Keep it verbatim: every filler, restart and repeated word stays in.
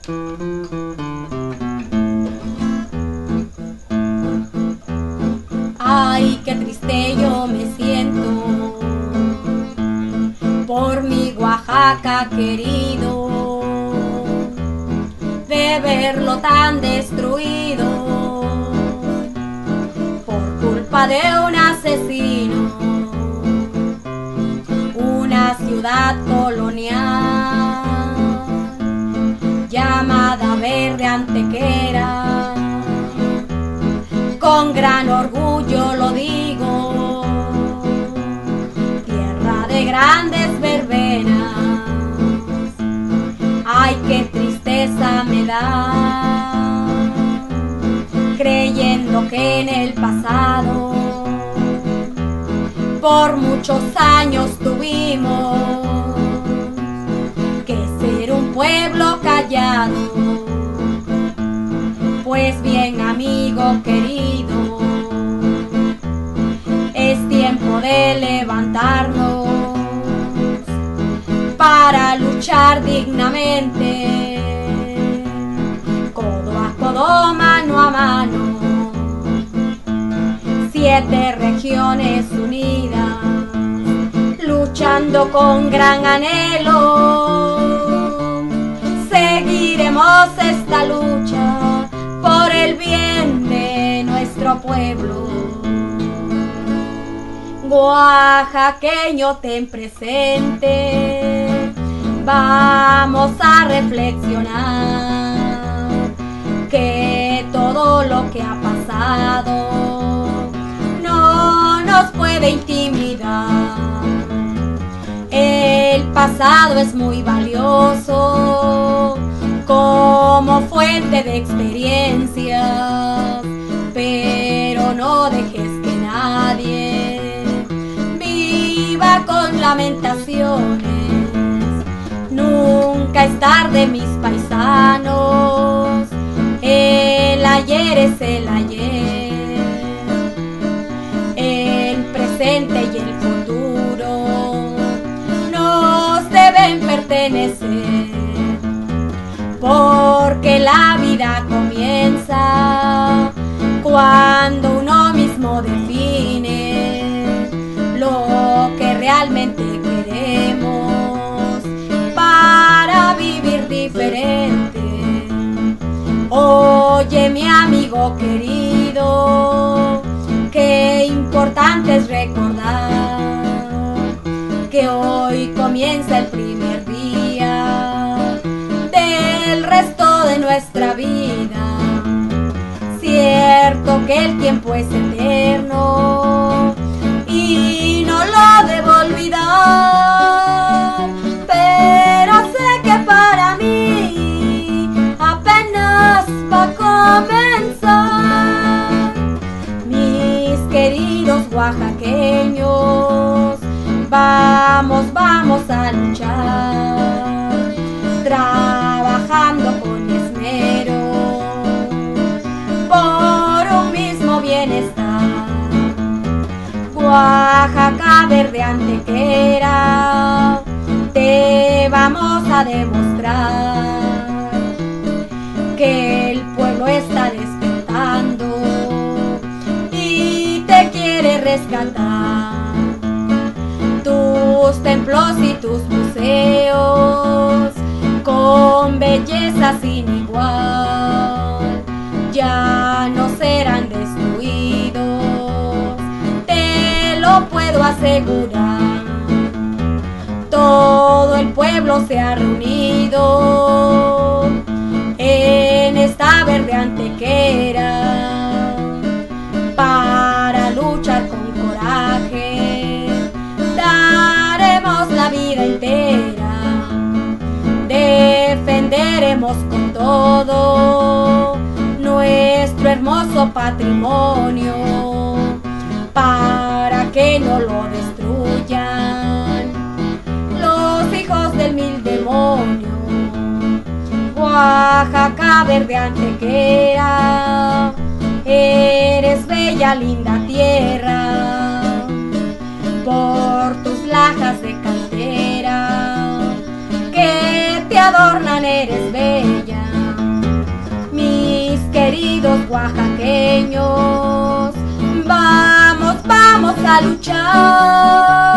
Ay, qué triste yo me siento por mi Oaxaca querido, de verlo tan destruido por culpa de un asesino. Una ciudad colonial llamada Verde Antequera, con gran orgullo lo digo, tierra de grandes verbenas. Ay, qué tristeza me da, creyendo que en el pasado por muchos años tuvimos que ser un pueblo callado. Pues bien, amigo querido, es tiempo de levantarnos para luchar dignamente, codo a codo, mano a mano, siete regiones unidas, luchando con gran anhelo. Seguiremos esta lucha por el bien de nuestro pueblo. Oaxaqueño, ten presente, vamos a reflexionar que todo lo que ha pasado no nos puede intimidar. El pasado es muy valioso como fuente de experiencias, pero no dejes que nadie viva con lamentaciones. Nunca es tarde, mis paisanos, el ayer es el ayer, el presente y el futuro nos deben pertenecer, porque la vida comienza cuando uno mismo define lo que realmente queremos para vivir diferente. Oye, mi amigo querido, qué importante es recordar que hoy comienza el primer día del resto de nuestra vida. Cierto que el tiempo es eterno y no lo debo olvidar, pero sé que para mí apenas va a comenzar. Mis queridos oaxaqueños, vamos, vamos a luchar, trabajando con esmero por un mismo bienestar. Oaxaca, Verde Antequera, te vamos a demostrar que el pueblo está despertando y te quiere rescatar. Tus templos y tus museos con belleza sin igual ya no serán destruidos, te lo puedo asegurar. Todo el pueblo se ha reunido en esta Verde Antequera para luchar con coraje. Daremos la vida entera, defenderemos con todo nuestro hermoso patrimonio para que no lo destruyan los hijos del mil demonio. Oaxaca, Verde Antequera, eres bella, linda tierra, por tus lajas de cantera que te adornan eres bella. los oaxaqueños. Vamos, vamos a luchar.